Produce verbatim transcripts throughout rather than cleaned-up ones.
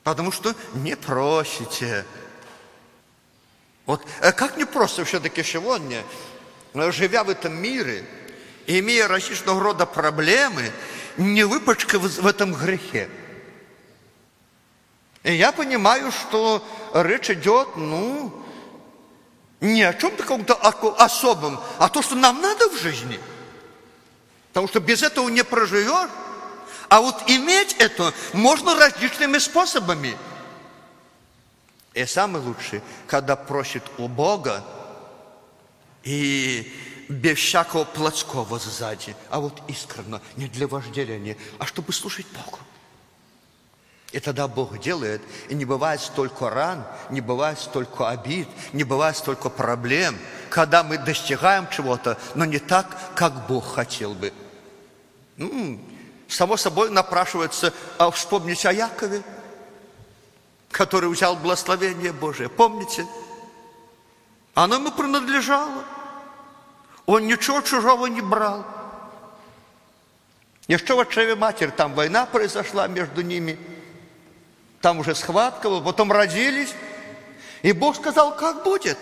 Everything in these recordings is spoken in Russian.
Потому что не просите. Вот как не просто все-таки сегодня, живя в этом мире, имея различного рода проблемы, не выпачкать в этом грехе. И я понимаю, что речь идет, ну, не о чем-то каком-то особом, а то, что нам надо в жизни. Потому что без этого не проживешь. А вот иметь это можно различными способами. И самое лучшее, когда просит у Бога и без всякого плотского сзади, а вот искренне, не для вожделения, а чтобы служить Богу. И тогда Бог делает, и не бывает столько ран, не бывает столько обид, не бывает столько проблем, когда мы достигаем чего-то, но не так, как Бог хотел бы. Ну, само собой напрашивается а вспомнить о Якове, который взял благословение Божие. Помните? Оно ему принадлежало. Он ничего чужого не брал. Еще в отчеве матери, там война произошла между ними. Там уже схватка, потом родились. И Бог сказал, как будет?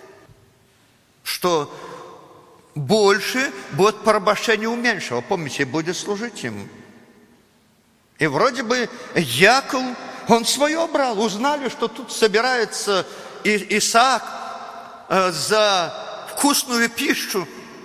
Что больше будет порабощение у меньшего. Помните, будет служить ему. И вроде бы Яков, он свое брал. Узнали, что тут собирается Исаак за вкусную пищу.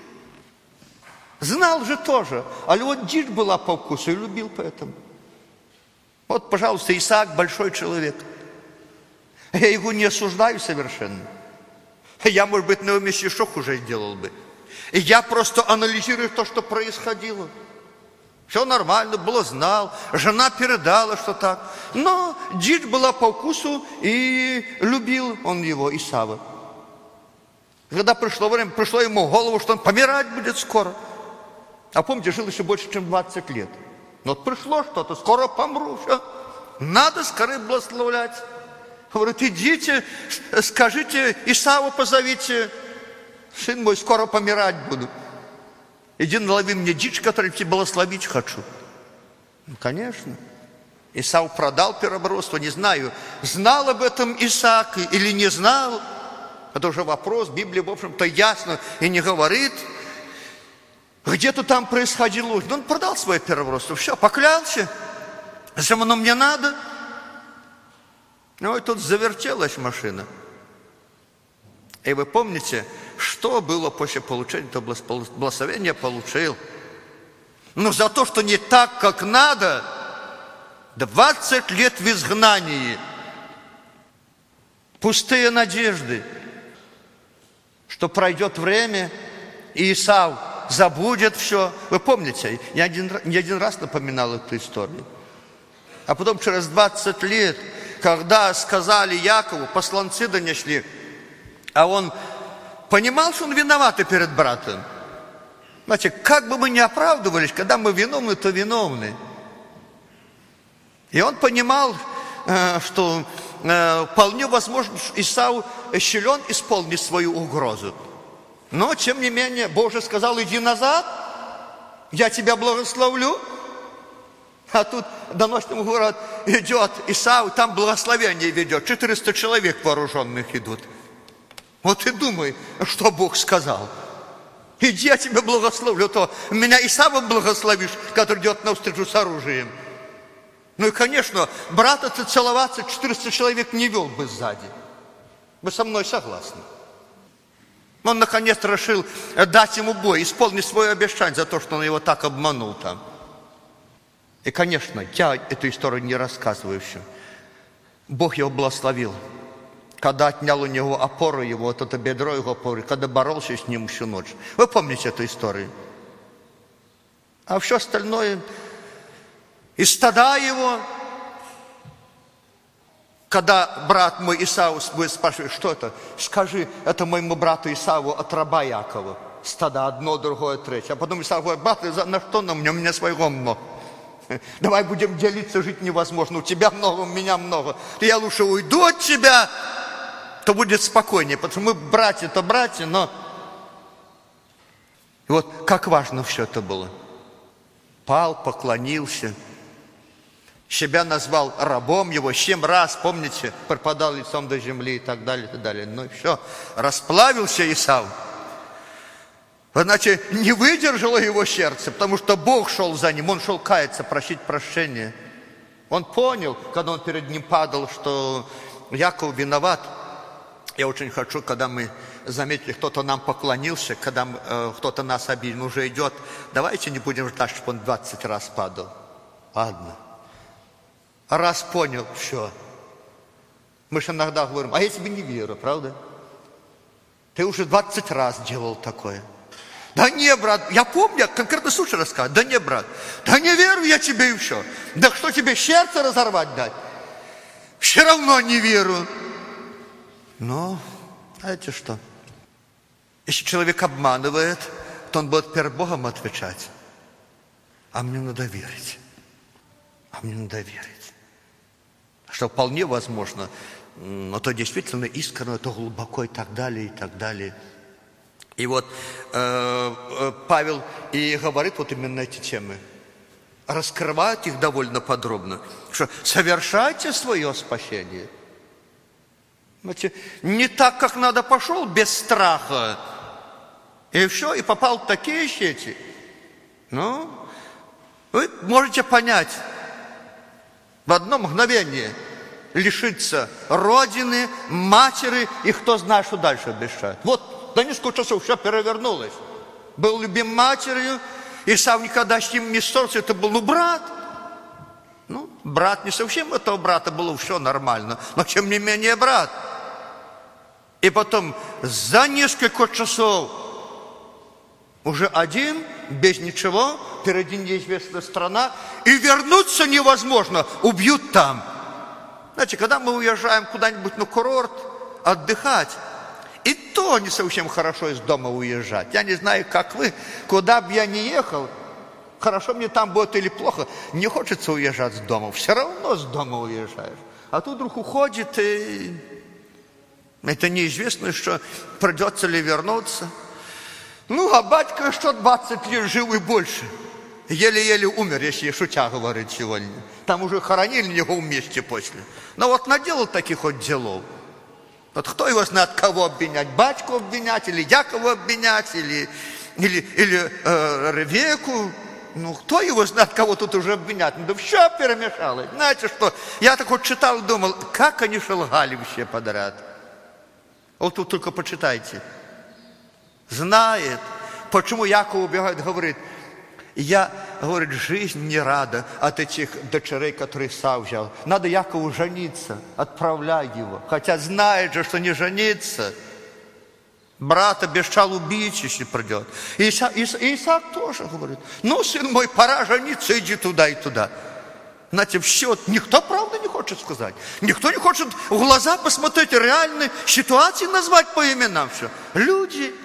Знал же тоже. А вот дичь была по вкусу и любил поэтому. Вот, пожалуйста, Исаак большой человек. Я его не осуждаю совершенно. Я, может быть, на его месте еще хуже сделал бы. И я просто анализирую то, что происходило. Все нормально было, знал. Жена передала, что так. Но дичь была по вкусу, и любил он его, Исава. Когда пришло время, пришло ему в голову, что он помирать будет скоро. А помните, жил еще больше, чем двадцать лет. Но вот пришло что-то, скоро помру, все. Надо скорее благословлять. Говорит, идите, скажите, Исаву позовите. Сын мой, скоро помирать буду. Иди налови мне дичь, которую тебе благословить хочу. Ну, конечно. Исав продал первородство, не знаю, знал об этом Исаак или не знал. Это уже вопрос, Библия, в общем-то, ясно и не говорит. Где-то там происходило, но он продал свое первородство, все, поклялся. Зачем оно мне надо? Ну и тут завертелась машина. И вы помните, что было после получения этого благословения? Получил. Но за то, что не так, как надо, двадцать лет в изгнании, пустые надежды, что пройдет время, и Исав забудет все. Вы помните, я один, не один раз напоминал эту историю. А потом через двадцать лет, когда сказали Якову, посланцы донесли, а он понимал, что он виноват перед братом. Знаете, как бы мы ни оправдывались, когда мы виновны, то виновны. И он понимал, что вполне возможно, Исав силен исполнить свою угрозу. Но, тем не менее, Бог же сказал, иди назад, я тебя благословлю. А тут доносным город идет Исав, там благословение ведет. четыреста человек вооруженных идут. Вот и думай, что Бог сказал. Иди, я тебя благословлю, то меня Исавом благословишь, который идет навстречу с оружием. Ну и, конечно, брата-то целоваться четыреста человек не вел бы сзади. Вы со мной согласны? Он, наконец, решил дать ему бой, исполнить свое обещание за то, что он его так обманул там. И, конечно, я эту историю не рассказываю все. Бог его благословил. Когда отнял у него опору его, вот это бедро его опоры, когда боролся с ним всю ночь. Вы помните эту историю? А все остальное, и стада его, когда брат мой Исав будет спрашивать, что это? Скажи, это моему брату Исаву от раба Якова. Стада одно, другое, третье. А потом Исав говорит, брат, на что нам? У меня своего много. Давай будем делиться, жить невозможно. У тебя много, у меня много. Я лучше уйду от тебя, то будет спокойнее. Потому что мы братья-то братья, но... И вот как важно все это было. Пал, поклонился. Себя назвал рабом его, семь раз, помните, пропадал лицом до земли и так далее, и так далее. Ну и все, расплавился Исав. Значит, не выдержало его сердце, потому что Бог шел за ним, он шел каяться, просить прощения. Он понял, когда он перед ним падал, что Яков виноват. Я очень хочу, когда мы заметили, кто-то нам поклонился, когда э, кто-то нас обидел, уже идет, давайте не будем ждать, чтобы он двадцать раз падал. Ладно. Раз понял, все. Мы же иногда говорим, а я тебе не верю, правда? Ты уже двадцать раз делал такое. Да не, брат, я помню, конкретно случай рассказываю. Да не, брат, да не верю я тебе и все. Да что тебе, сердце разорвать дать? Все равно не верю. Но, знаете что? Если человек обманывает, то он будет перед Богом отвечать. А мне надо верить. А мне надо верить. Что вполне возможно, но то действительно искренне, то глубоко и так далее, и так далее. И вот э, Павел и говорит вот именно эти темы. Раскрывает их довольно подробно. Что совершайте свое спасение. Знаете, не так, как надо, пошел, без страха. И все, и попал в такие сети. Ну, вы можете понять, в одно мгновение лишиться родины, матери, и кто знает, что дальше обещает. Вот. До несколько часов все перевернулось. Был любим матерью, Исав никогда с ним не ссорился, это был, ну, брат. Ну, брат не совсем, у этого брата было все нормально, но тем не менее брат. И потом за несколько часов уже один, без ничего, впереди неизвестная страна, и вернуться невозможно, убьют там. Знаете, когда мы уезжаем куда-нибудь на курорт отдыхать, и то не совсем хорошо из дома уезжать. Я не знаю, как вы, куда бы я ни ехал, хорошо мне там будет или плохо, не хочется уезжать с дома. Все равно с дома уезжаешь. А тут вдруг уходит, и это неизвестно, что придется ли вернуться. Ну, а батька что двадцать лет жил и больше. Еле-еле умер, если шутя говорить сегодня. Там уже хоронили его вместе после. Но вот наделал таких вот делов. Вот кто его знает, кого обвинять? Батьку обвинять, или Якова обвинять, или, или, или э, Ревеку. Ну, кто его знает, кого тут уже обвинять? Ну, да все перемешалось. Знаете что, я так вот читал и думал, как они шелгали все подряд. Вот тут только почитайте. Знает, почему Яков убегает, говорит, я, говорит, жизнь не рада от этих дочерей, которые Исав взял. Надо Якову жениться, отправляй его. Хотя знает же, что не жениться. Брат обещал убить, если придет. И Исаак, Исаак тоже говорит, ну, сын мой, пора жениться, иди туда и туда. Знаете, все, никто правда не хочет сказать. Никто не хочет в глаза посмотреть реальные ситуации, назвать по именам все. Люди.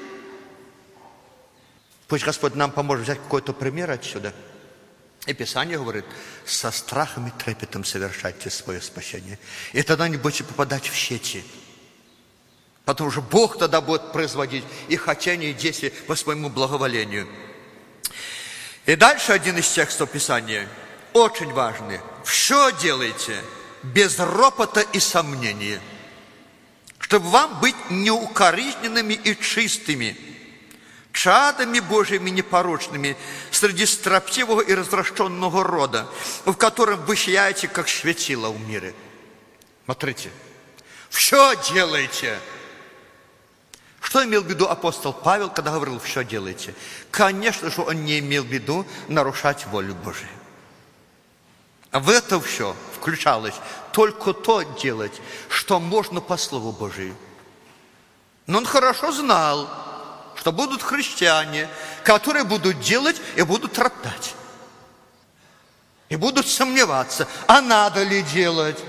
Пусть Господь нам поможет взять какой-то пример отсюда. И Писание говорит, со страхом и трепетом совершайте свое спасение. И тогда не будете попадать в сети. Потому что Бог тогда будет производить и хотение, и действия по своему благоволению. И дальше один из текстов Писания, очень важный. Все делайте без ропота и сомнения, чтобы вам быть неукоризненными и чистыми, чадами Божьими непорочными, среди строптивого и развращенного рода, в котором вы сияете, как светило в мире. Смотрите, все делайте. Что имел в виду апостол Павел, когда говорил «все делайте»? Конечно же, он не имел в виду нарушать волю Божию. В это все включалось только то делать, что можно по Слову Божию. Но он хорошо знал, что будут христиане, которые будут делать и будут роптать. И будут сомневаться, а надо ли делать.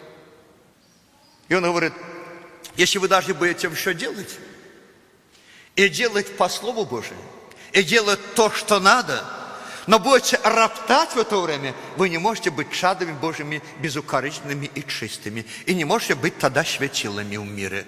И он говорит, если вы даже будете все делать, и делать по Слову Божию, и делать то, что надо, но будете роптать в это время, вы не можете быть чадами Божьими, безукоризненными и чистыми. И не можете быть тогда светилами в мире.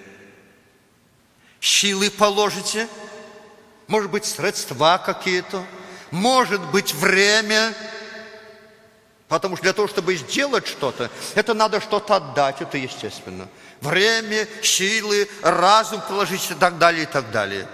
Силы положите, может быть, средства какие-то, может быть, время. Потому что для того, чтобы сделать что-то, это надо что-то отдать, это естественно. Время, силы, разум положить и так далее, и так далее.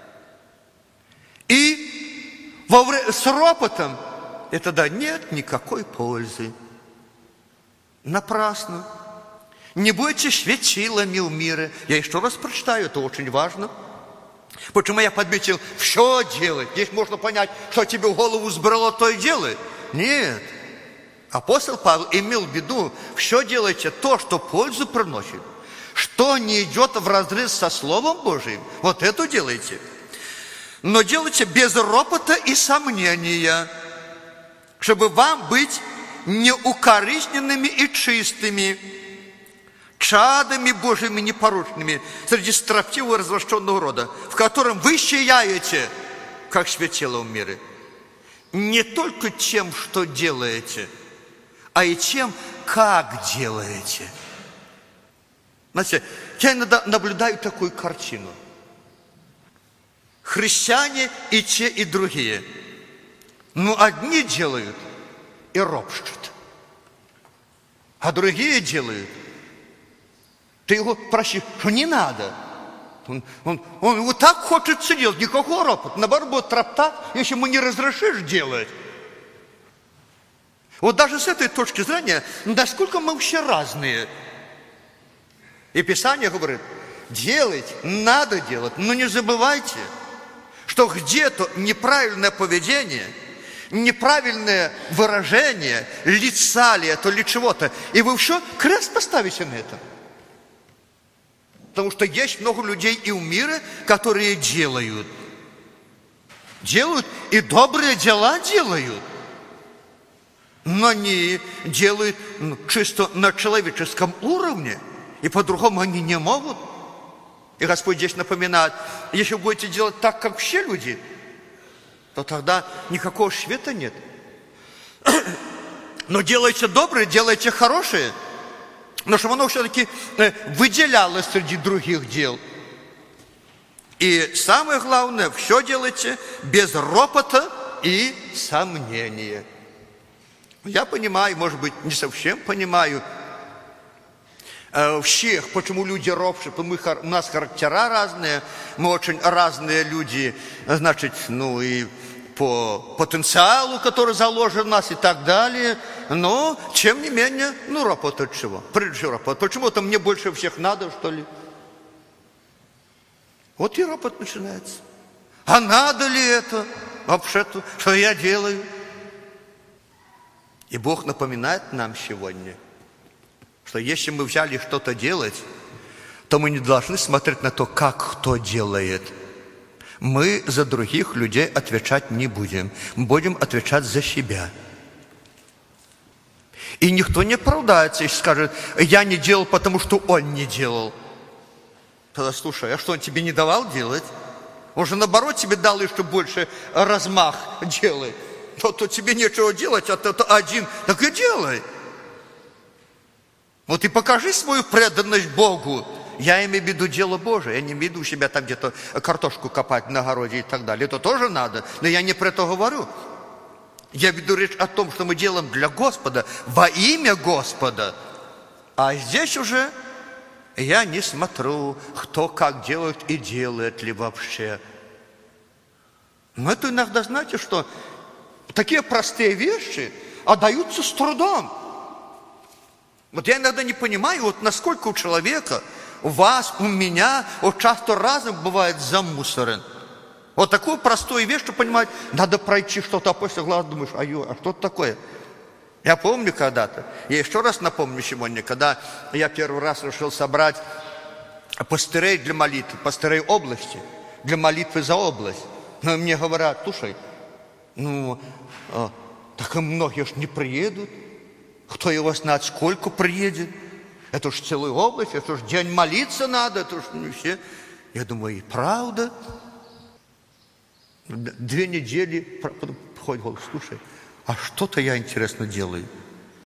И во вре... с ропотом это да, нет никакой пользы. Напрасно. Не будьте светилами в мире. Я еще раз прочитаю, это очень важно. Почему я подметил, все делать. Здесь можно понять, что тебе в голову сбрало, то и делай. Нет. Апостол Павел имел в виду, все делайте то, что пользу приносит. Что не идет вразрез со Словом Божиим, вот это делайте. Но делайте без ропота и сомнения, чтобы вам быть неукоризненными и чистыми, чадами Божьими непорочными среди строптивого развращенного рода, в котором вы сияете, как светило в мире. Не только тем, что делаете, а и тем, как делаете. Знаете, я иногда наблюдаю такую картину. Христиане и те, и другие. Ну, одни делают и ропщут, а другие делают. Ты его просишь, что не надо. Он, он, он вот так хочет делать, никакого ропота. Наоборот, будет троптать, если ему не разрешишь делать. Вот даже с этой точки зрения, насколько мы все разные. И Писание говорит, делать, надо делать, но не забывайте, что где-то неправильное поведение, неправильное выражение лица ли это, или чего-то, и вы все крест поставите на этом. Потому что есть много людей и в мире, которые делают. Делают и добрые дела делают. Но они делают ну, чисто на человеческом уровне. И по-другому они не могут. И Господь здесь напоминает, если вы будете делать так, как все люди, то тогда никакого света нет. Но делайте добрые, делайте хорошие. Но чтобы оно все-таки выделялось среди других дел. И самое главное, все делайте без ропота и сомнения. Я понимаю, может быть, не совсем понимаю всех, почему люди ропщут. Мы, у нас характера разные, мы очень разные люди, значит, ну и по потенциалу, который заложен в нас и так далее. Но, тем не менее, ну, ропот от чего? Прежде всего ропот. Почему-то мне больше всех надо, что ли? Вот и ропот начинается. А надо ли это вообще-то, что я делаю? И Бог напоминает нам сегодня, что если мы взяли что-то делать, то мы не должны смотреть на то, как кто делает. Мы за других людей отвечать не будем. Мы будем отвечать за себя. И никто не оправдается и скажет, я не делал, потому что он не делал. Тогда слушай, а что, он тебе не давал делать? Он же наоборот тебе дал еще больше размах делать. То, то тебе нечего делать, а то, то один, так и делай. Вот и покажи свою преданность Богу. Я имею в виду дело Божие. Я не имею в виду себя там где-то картошку копать на огороде и так далее. Это тоже надо. Но я не про это говорю. Я веду речь о том, что мы делаем для Господа, во имя Господа. А здесь уже я не смотрю, кто как делает и делает ли вообще. Но это иногда, знаете, что такие простые вещи отдаются с трудом. Вот я иногда не понимаю, вот насколько у человека, у вас, у меня, вот часто разом бывает замусорен. Вот такую простую вещь, что понимать, надо пройти что-то, а после глаз думаешь, а, ё, а что это такое? Я помню когда-то, я еще раз напомню сегодня, когда я первый раз решил собрать пастырей для молитвы, пастырей области, для молитвы за область. Но мне говорят, слушай, ну, а, так и многие ж не приедут. Кто его знает, сколько приедет. Это уж целая область, это уж день молиться надо, это уж не все. Я думаю, и правда. Две недели, потом приходит голос, слушай, а что-то я, интересно, делаю.